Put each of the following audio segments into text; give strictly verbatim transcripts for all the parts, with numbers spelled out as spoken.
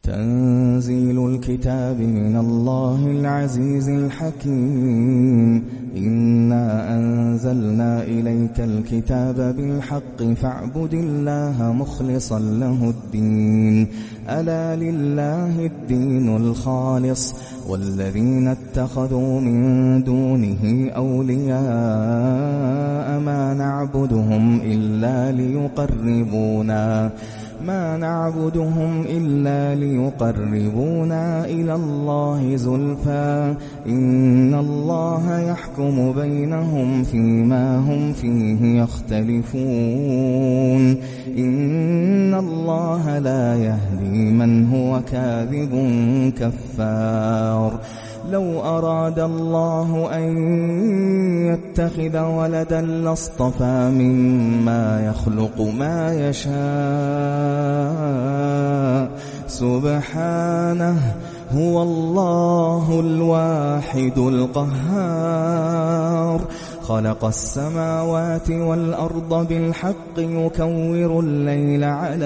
تنزيل الكتاب من الله العزيز الحكيم. إنا أنزلنا إليك الكتاب بالحق فاعبد الله مخلصا له الدين. ألا لله الدين الخالص والذين اتخذوا من دونه أولياء ما نعبدهم إلا ليقربونا ما نعبدهم إلا ليقربونا إلى الله زلفى إن الله يحكم بينهم فيما هم فيه يختلفون. إن الله لا يهدي من هو كاذب كفار. لو أراد الله أن يتخذ ولدا لاصطفى مما يخلق ما يشاء سبحانه هو الله الواحد القهار. خلق السماوات والأرض بالحق يكور الليل على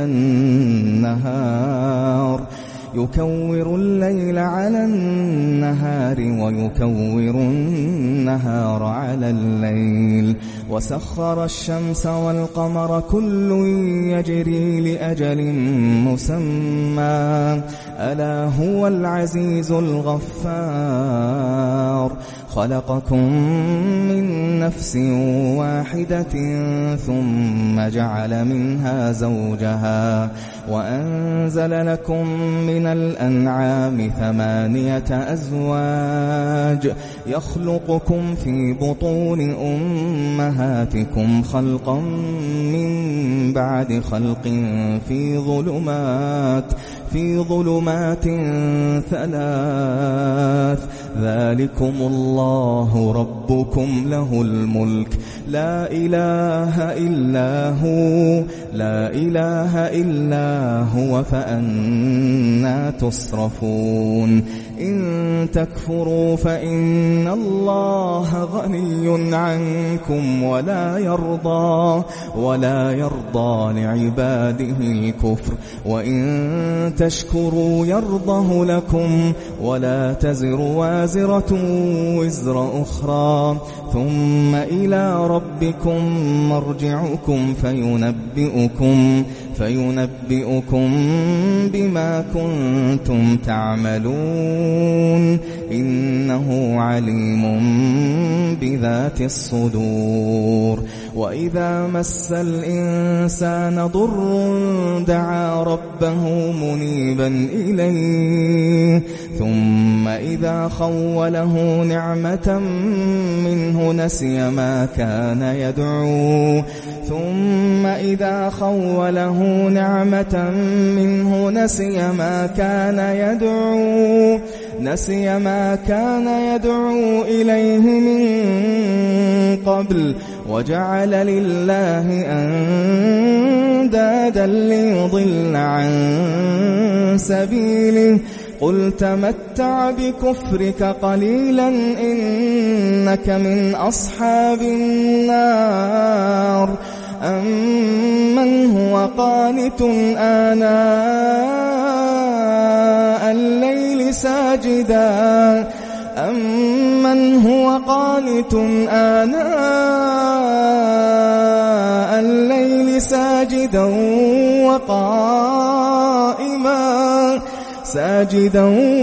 النهار يكور الليل على النهار ويكور النهار على الليل وسخر الشمس والقمر كل يجري لأجل مسمى ألا هو العزيز الغفار. خلقكم من نفس واحدة ثم جعل منها زوجها وأنزل لكم من الأنعام ثمانية أزواج يخلقكم في بطون أمهاتكم خلقا من بعد خلق في ظلمات في ظلمات ثلاث ذلكم الله ربكم له الملك لا إله إلا هو لا إله إلا هو فأنى تصرفون. إن تكفروا فإن الله غني عنكم ولا يرضى ولا يرضى لعباده الكفر وإن تشكروا يرضه لكم ولا تزر وازرة وزر أخرى ثم إلى ربكم مرجعكم فينبئكم فينبئكم بما كنتم تعملون إنه عليم بذات الصدور. وإذا مس الإنسان ضر دعا ربه منيبا إليه ثم إذا خوله نعمة منه نسي ما كان يدعو ثم إذا خوله نعمة منه نسي ما كان يدعو نسي ما كان يدعو إليه من قبل وجعل لله أندادا ليضل عن سبيله قل تمتع بكفرك قليلا إنك من أصحاب النار. أمن هو قانت آناء الليل ساجدا أمن هو قانت آناء الليل ساجدا وقائما ساجدا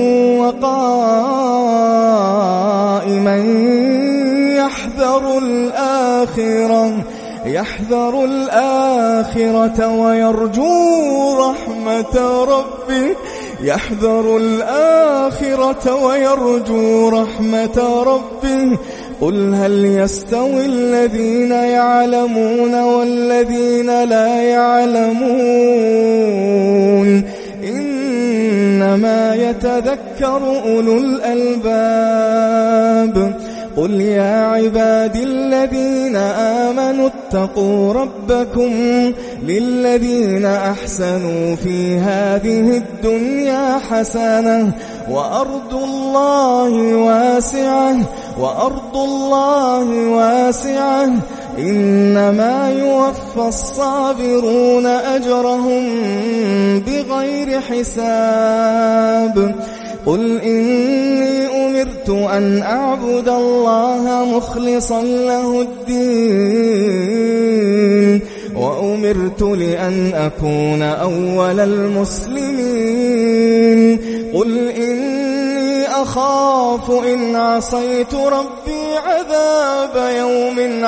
وقائما يحذر الآخرة يحذر الآخرة ويرجو رحمة ربه يحذر الآخرة ويرجو رحمة ربه قل هل يستوي الذين يعلمون والذين لا يعلمون إنما يتذكر أولو الألباب. قل يا عبادي الذين آمنوا اتقوا ربكم للذين أحسنوا في هذه الدنيا حسنة وأرض الله واسعة وأرض الله واسعة إنما يوفى الصابرون أجرهم بغير حساب قل إني أمرت أن أعبد الله مخلصا له الدين وأمرت لأن أكون أول المسلمين قل إني أخاف إن عصيت ربي عذاب يوم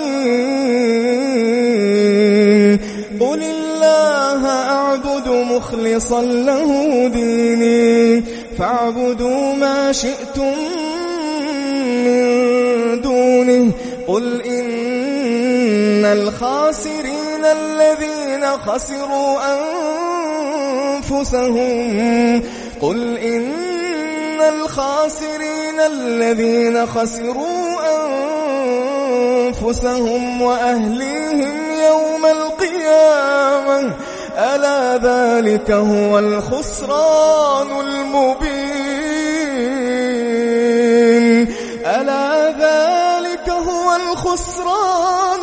عظيم قل الله أعبد مخلصا له ديني فاعبدوا ما شئتم من دونه قل إن الخاسرين الذين خسروا أنفسهم قل إن الخاسرين الذين خسروا أنفسهم وأهليهم يوم القيامة ألا ذلك هو الخسران المبين ألا ذلك هو الخسران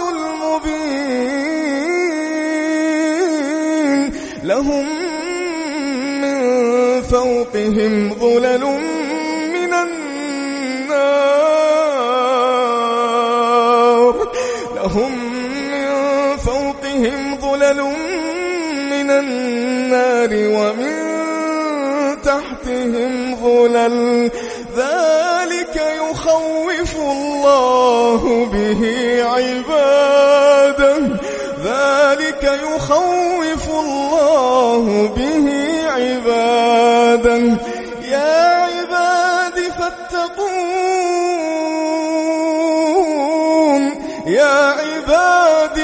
المبين لهم من فوقهم ظلل من النار لهم من فوقهم ظلل من النار ومن تحتهم ظلل ذلك يخوف الله به عباده ذلك يخوف الله به عباده يا عباد فاتقون يا عباد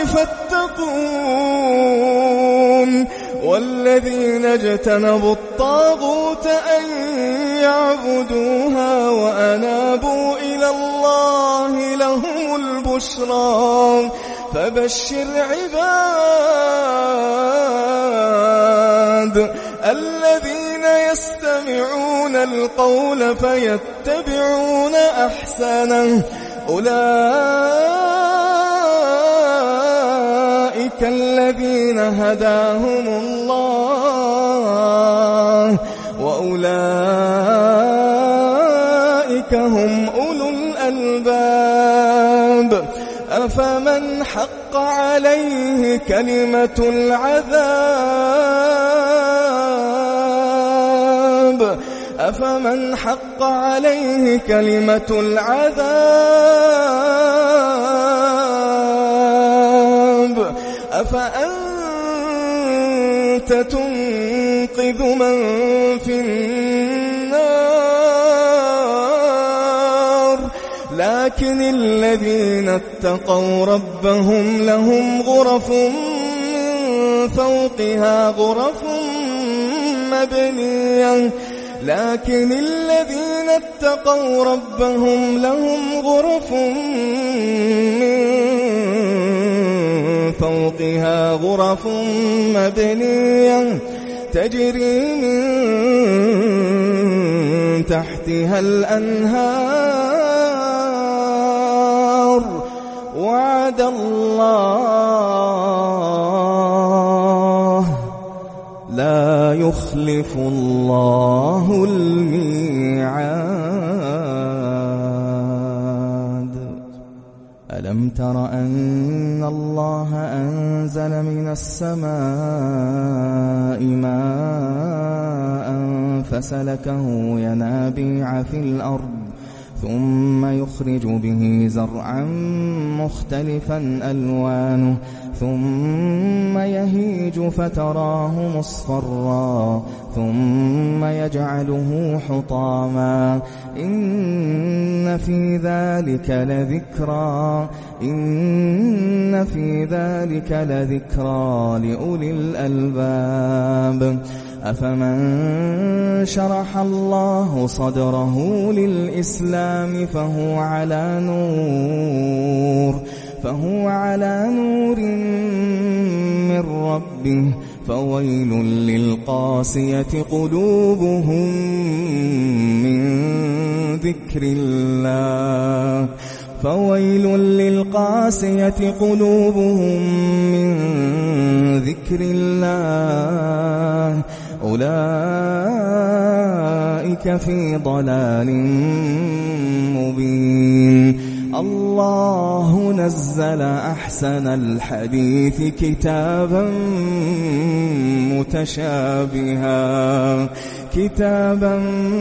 فاتقون والذين اجتنبوا الطاغوت أن يعبدوها وأنابوا إلى الله لهم البشرى فبشر عباد الذين يستمعون القول فيتبعون أحسنه أولئك الذين هداهم الله وأولئك هم أولو الألباب أفمن حق عليه كلمة العذاب أفمن حق عليه كلمة العذاب أفأنت تنقذ من في النار لكن الذين اتقوا ربهم لهم غرف من فوقها غرف مبنية لكن الذين اتقوا ربهم لهم غرف من فوقها غرف مبنية تجري من تحتها الأنهار وعد الله لا يخلف الله الميعاد ألم تر أن الله أنزل من السماء ماء فسلكه ينابيع في الأرض ثم يخرج به زرعا مختلفا ألوانه ثم يهيج فتراه مصفرا ثم يجعله حطاما إن في ذلك لذكرى إن في ذلك لذكرى لأولي الألباب أفمن شرح الله صدره للإسلام فهو على نور فهو على نور من ربه فويل للقاسية قلوبهم من ذكر الله فويل للقاسية قلوبهم من ذكر الله أولئك في ضلال مبين. الله نزل أحسن الحديث كتابا متشابها كتابا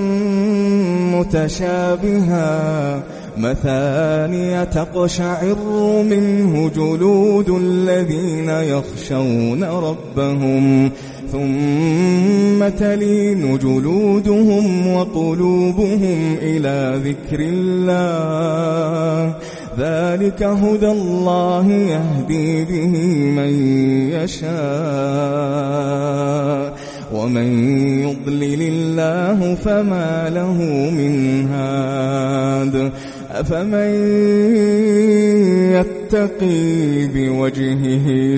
متشابها مثانية تقشعر منه جلود الذين يخشون ربهم ثم تلين جلودهم وقلوبهم إلى ذكر الله ذلك هدى الله يهدي به من يشاء ومن يضلل الله فما له من هاد. أفمن يتقي بوجهه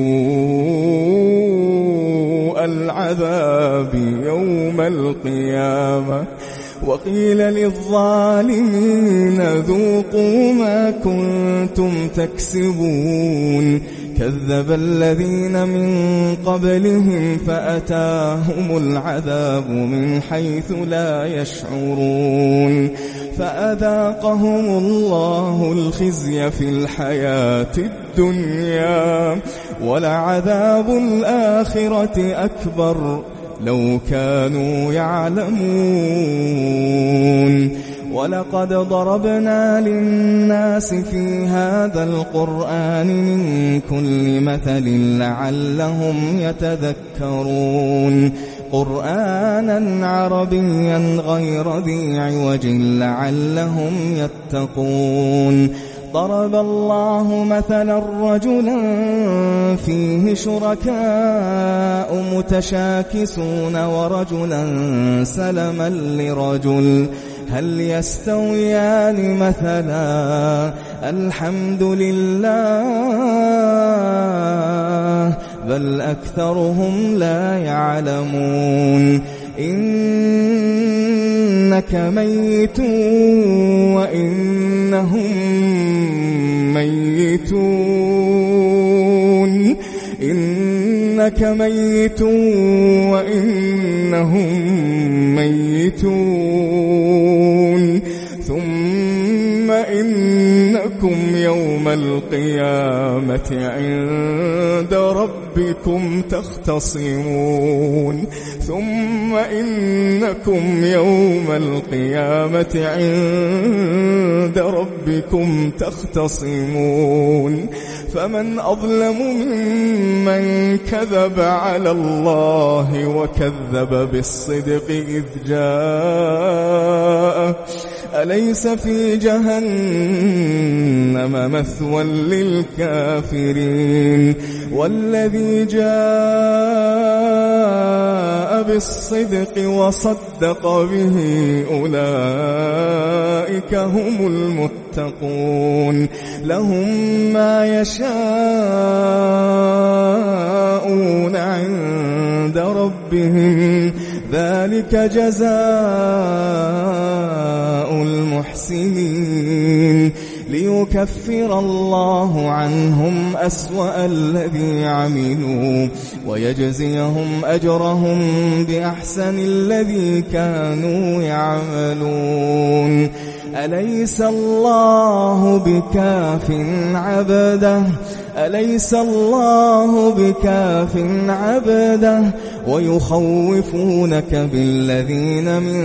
سوء العذاب يوم القيامة وقيل للظالمين ذوقوا ما كنتم تكسبون كذب الذين من قبلهم فأتاهم العذاب من حيث لا يشعرون فأذاقهم الله الخزي في الحياة الدنيا ولعذاب الآخرة أكبر لو كانوا يعلمون. ولقد ضربنا للناس في هذا القرآن من كل مثل لعلهم يتذكرون قرآنا عربيا غير ذي عوج لعلهم يتقون. ضرب الله مثلا رجلا فيه شركاء متشاكسون ورجلا سلما لرجل هل يستويان مثلا الحمد لله بل أكثرهم لا يعلمون. إنك ميت وإنهم ميتون إنك ميت وإنهم ميتون ثم إنكم يوم القيامة عند ربكم تختصمون ثم إنكم يوم القيامة عند ربكم تختصمون فمن أظلم ممن كذب على الله وكذب بالصدق إذ جاءه أليس في جهنم مثوى للكافرين والذي جاء بالصدق وصدق به أولئك هم المتقون لهم ما يشاءون عند ربهم ذلك جزاء المحسنين ليكفر الله عنهم أسوأ الذي عملوا ويجزيهم أجرهم بأحسن الذي كانوا يعملون. أليس الله بكاف عبده أليس الله بكاف عبده ويخوفونك بالذين من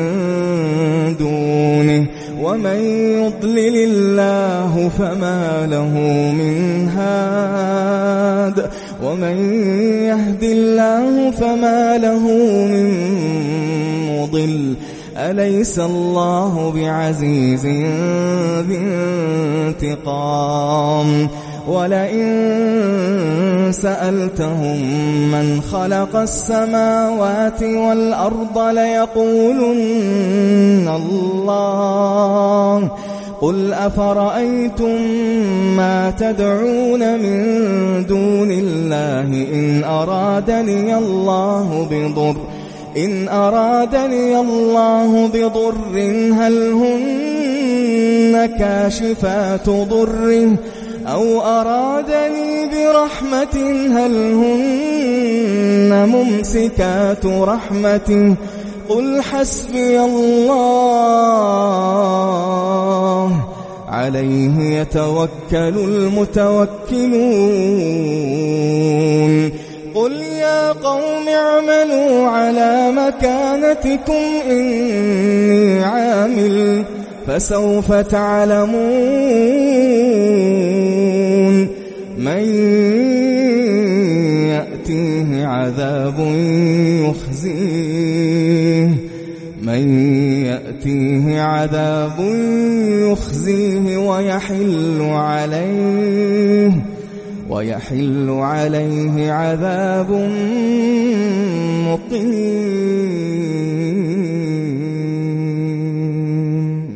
دونه ومن يضلل الله فما له من هاد ومن يهد الله فما له من مضل. أليس الله بعزيز ذي انتقام ولئن سألتهم من خلق السماوات والأرض ليقولن الله قل أفرأيتم ما تدعون من دون الله إن أرادني الله بضر إن أرادني الله بضر هل هن كاشفات ضره أو أرادني برحمة هل هن ممسكات رحمته قل حسبي الله عليه يتوكل المتوكلون قل يا قوم اعملوا على مكانتكم إني عامل فسوف تعلمون من يأتيه عذاب يخزيه من يأتيه عذاب يخزيه ويحل عليه ويحل عليه عذاب مقيم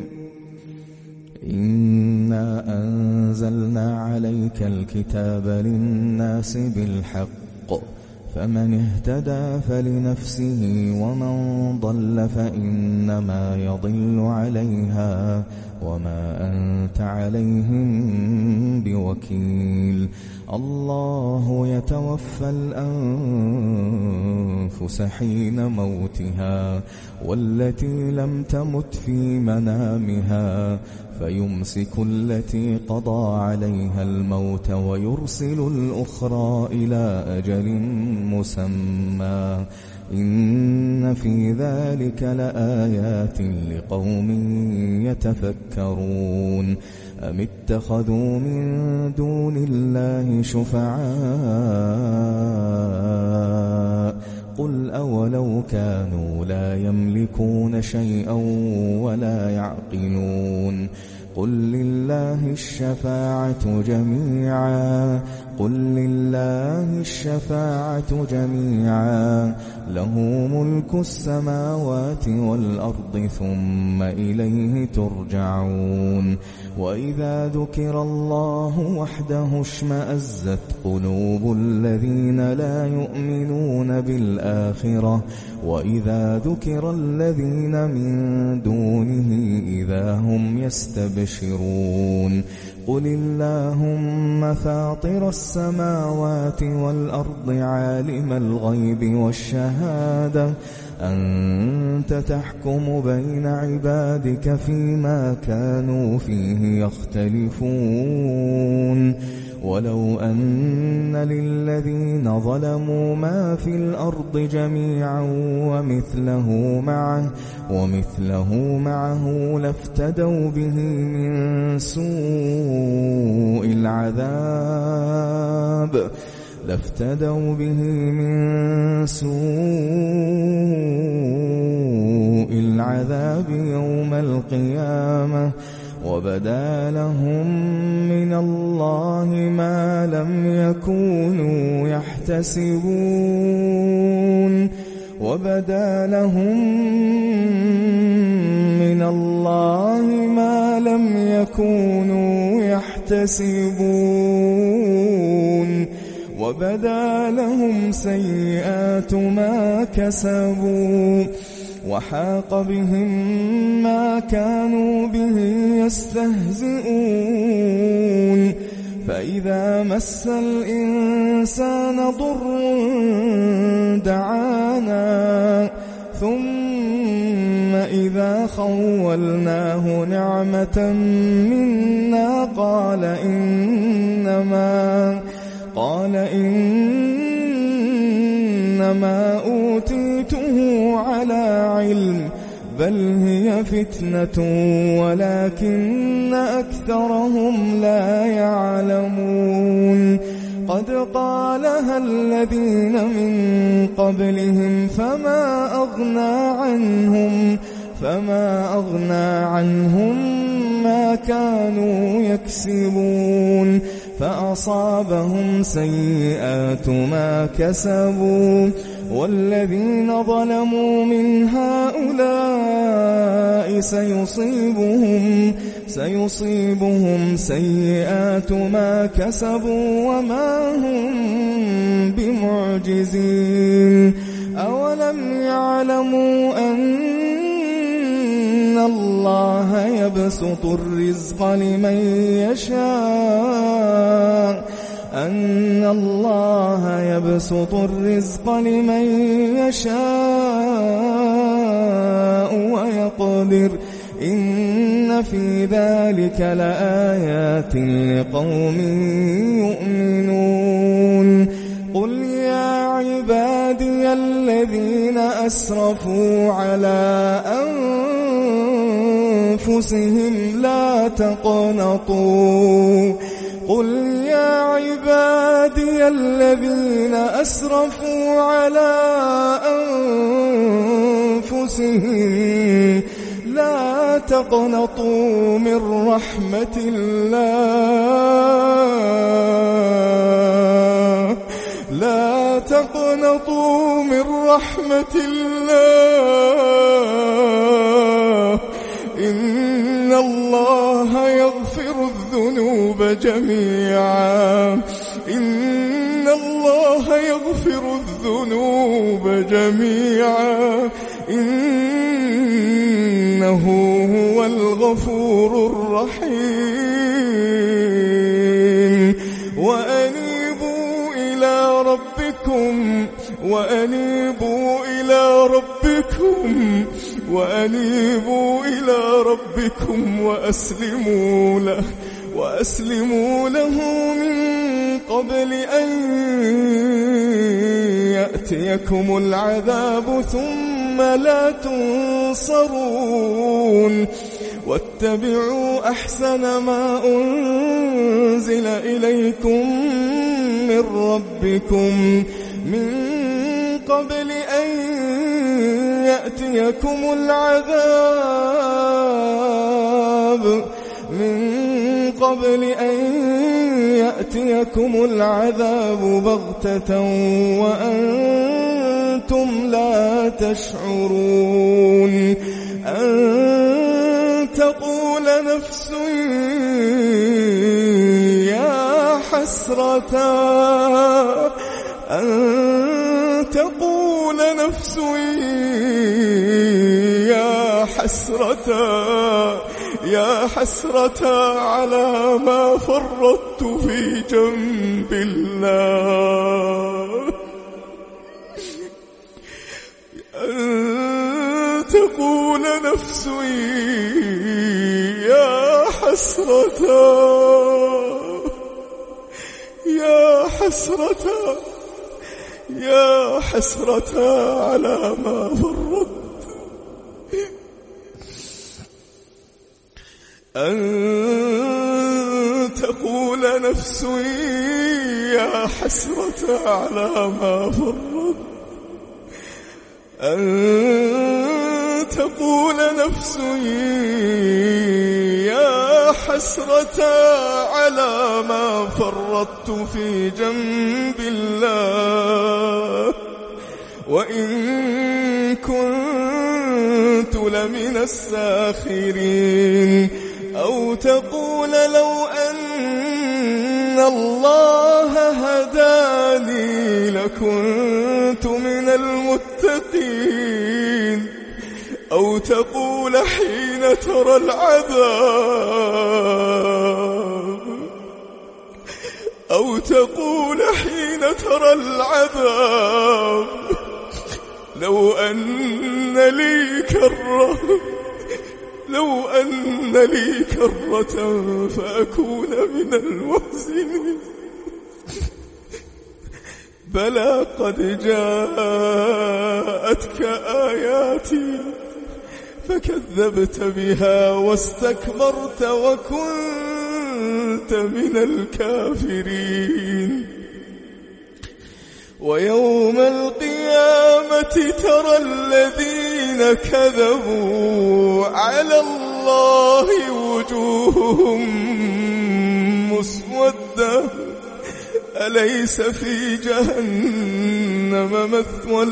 إنا أنزلنا عليك الكتاب للناس بالحق فمن اهتدى فلنفسه ومن ضل فإنما يضل عليها وما أنت عليهم بوكيل الله يتوفى الأنفس حين موتها والتي لم تمت في منامها فيمسك التي قضى عليها الموت ويرسل الأخرى إلى أجل مسمى إن في ذلك لآيات لقوم يتفكرون أم اتخذوا من دون الله شفعاء قل أولو كانوا لا يملكون شيئا ولا يعقلون قل لله الشفاعة جميعا قل لله الشفاعة جميعا له ملك السماوات والأرض ثم إليه ترجعون وإذا ذكر الله وحده اشمأزت قلوب الذين لا يؤمنون بالآخرة وإذا ذكر الذين من دونه إذا هم يستبشرون قل اللهم فاطر السماوات والأرض عالم الغيب والشهادة أنت تحكم بين عبادك فيما كانوا فيه يختلفون ولو أن للذين ظلموا ما في الأرض جميعا ومثله معه ومثله معه لافتدوا به من سوء العذاب لافتدوا به من سوء العذاب يوم القيامة وبدا لهم من الله ما لم يكونوا يحتسبون وبدا لهم من الله ما لم يكونوا يحتسبون وبدا لهم سيئات ما كسبوا وحاق بهم ما كانوا به يستهزئون فإذا مس الإنسان ضر دعانا ثم إذا خولناه نعمة منا قال إنما قال إنما أوتيته على علم بل هي فتنة ولكن أكثرهم لا يعلمون قد قالها الذين من قبلهم فما أغنى عنهم فما أغنى عنهم ما كانوا يكسبون فأصابهم سيئات ما كسبوا والذين ظلموا من هؤلاء سيصيبهم سيصيبهم سيئات ما كسبوا وما هم بمعجزين أولم يعلموا أن الله يبسط الرزق لمن يشاء أن الله يبسط الرزق لمن يشاء ويقدر إن في ذلك لآيات لقوم يؤمنون قل يا عبادي الذين أسرفوا على أنفسهم لا تقنطوا قل يا عبادي الذين أسرفوا على أنفسهم لا تقنطوا من رحمة الله لا تقنطوا من رحمة الله إن الله يغفر الذنوب جميعا إن الله يغفر الذنوب جميعا إنه هو الغفور الرحيم وأنيبوا إلى ربكم وأنيبوا إلى ربكم وأنيبوا إلى ربكم وأسلموا له وأسلموا له من قبل أن يأتيكم العذاب ثم لا تنصرون واتبعوا أحسن ما أنزل إليكم من ربكم من قبل أن يأتيكم العذاب من قبل أن يأتيكم العذاب بغتة وأنتم لا تشعرون أن تقول نفس يا حسرة أن تقول نفس يا حسرة يا حسرة على ما فرطت في جنب الله أن تقول نفس يا حسرة يا حسرة يا حسرة على ما فرطت أن تقول نفس يا حسرة على ما فرطت أن تقول نفس يا حسرة على ما فرطت في جنب الله وإن كنت لمن الساخرين أو تقول لو أن الله هداني لكنت من المتقين أو تقول حين ترى العذاب أو تقول حين ترى العذاب لو أن لي كرة لو أن لي كرة فأكون من المحسنين بلى قد جاءتك آياتي فكذبت بها واستكبرت وكنت من الكافرين ويوم القيامة ترى الذين كذبوا على الله وجوههم مسودة أليس في جهنم مثوى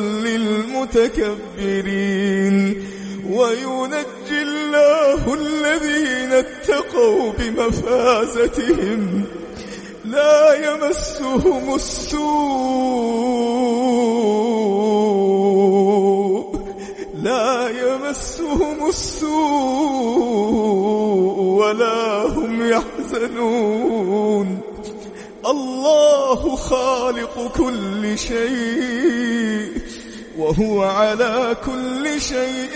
للمتكبرين وينجي الله الذين اتقوا بمفازتهم لا يمسهم السوء يمسهم السوء ولا هم يحزنون. الله خالق كل شيء وهو على كل شيء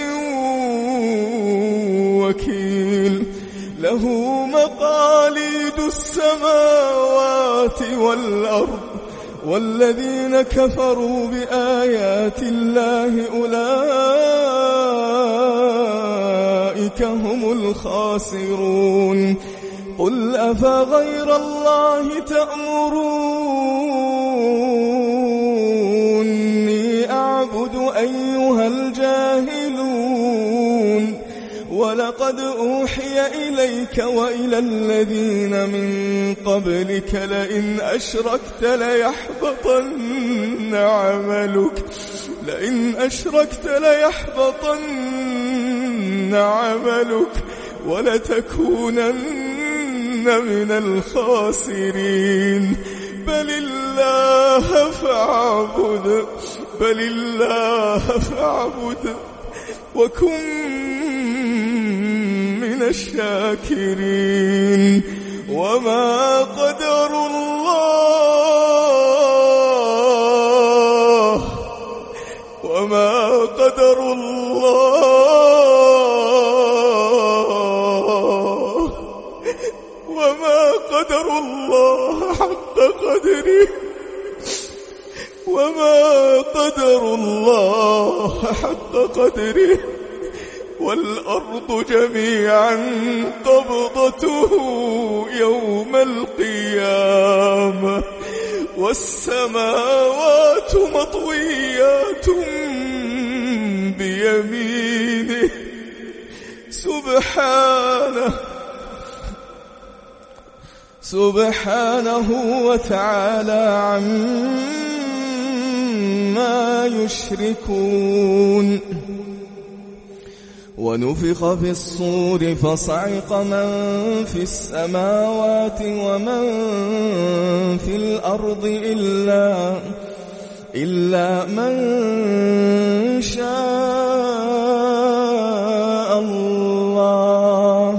وكيل. له مقاليد السماوات والأرض والذين كفروا بآيات الله أولئك هم الخاسرون. قل أفغير الله تأمروني أعبد أيها الجاهلون؟ ولقد أوحي إليك وإلى الذين من قبلك لئن أشركت ليحبطن عملك لئن أشركت ليحبطن عملك ولتكونن من الخاسرين. بل الله فاعبد بل الله فاعبد وكن من الشاكرين. وما قدر الله وما قدر الله وما قدر الله حق قدره وما قدر الله حق قدره والأرض جميعا قبضته يوم القيامة والسماوات مطويات بيمينه سبحانه سبحانه وتعالى عما يشركون. ونفخ في الصور فصعق من في السماوات ومن في الأرض إلا, إلا من شاء الله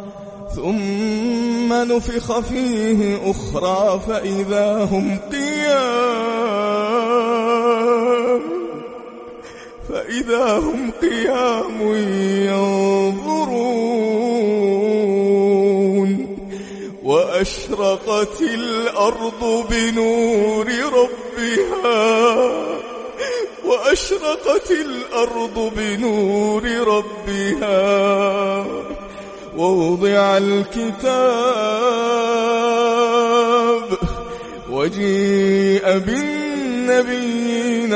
ثم نفخ فيه أخرى فإذا هم قيام فإذا هم قيام ينظرون. وأشرقت الأرض بنور ربها وأشرقت الأرض بنور ربها ووضع الكتاب وجيء بالنبيين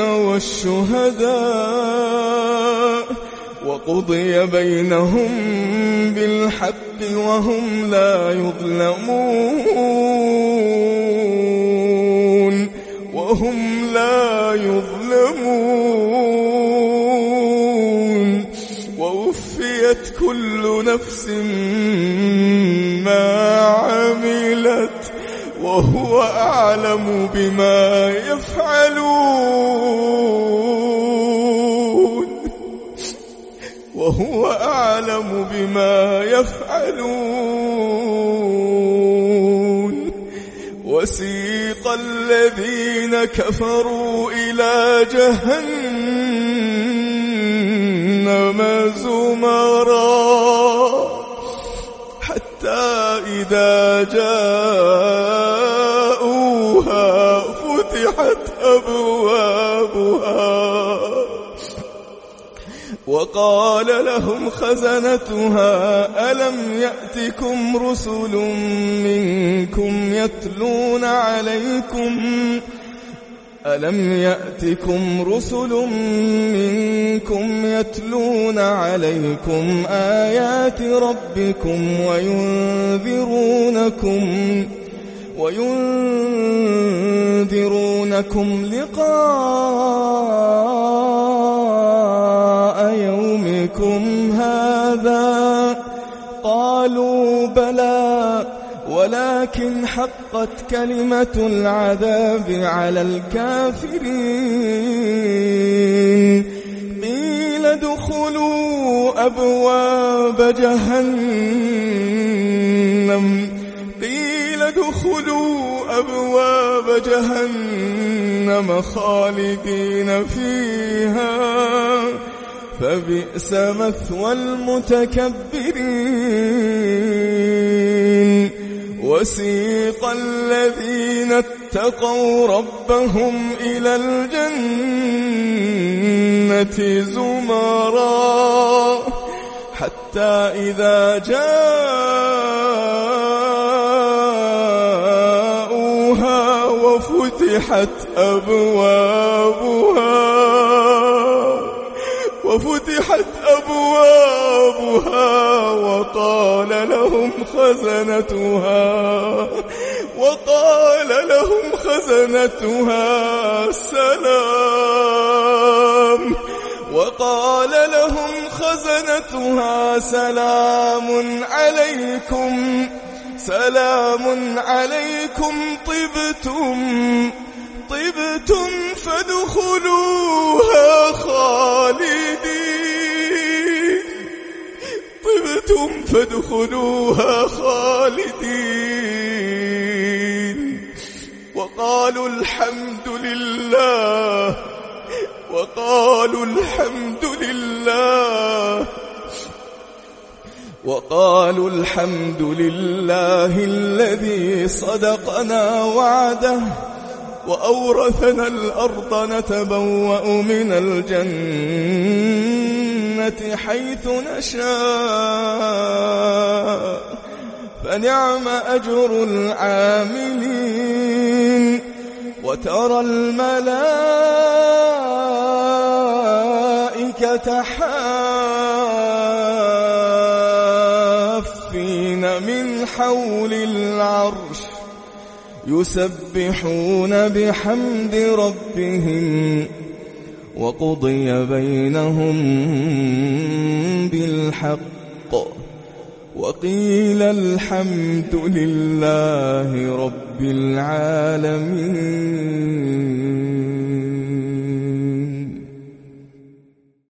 والشهداء وقضي بينهم بالحق وهم لا يظلمون وهم لا يظلمون. ووفيت كل نفس ما عملت وهو أعلم بما يفعلون وهو أعلم بما يفعلون. وسيق الذين كفروا إلى جهنم زمرا حتى إذا جاءوها فتحت أبوابها وقال لهم خزنتها ألم يأتكم رسل منكم يتلون عليكم ألم يأتكم رسل منكم يتلون عليكم آيات ربكم وينذرونكم وينذرونكم لقاء يومكم هذا؟ قالوا بلى ولكن حقت كلمة العذاب على الكافرين. قيل ادخلوا أبواب جهنم قيل ادخلوا أبواب جهنم خالدين فيها فبئس مثوى المتكبرين وسيق الذين اتقوا ربهم إلى الجنة زمرا حتى إذا جاءوها وفتحت أبوابها وفتحت أبوابها وقال لهم خزنتها وقال لهم خزنتها سلام وقال لهم خزنتها سلام عليكم سلام عليكم طبتم طبتم فادخلوها خالدين طبتم فادخلوها خالدين وقالوا الحمد لله وقالوا الحمد لله وقالوا الحمد لله الذي صدقنا وعده وأورثنا الأرض نتبوأ من الجنة حيث نشاء فنعم أجر العاملين وترى الملائكة حافين من حول العرش يسبحون بحمد ربهم وقضي بينهم بالحق وقيل الحمد لله رب العالمين.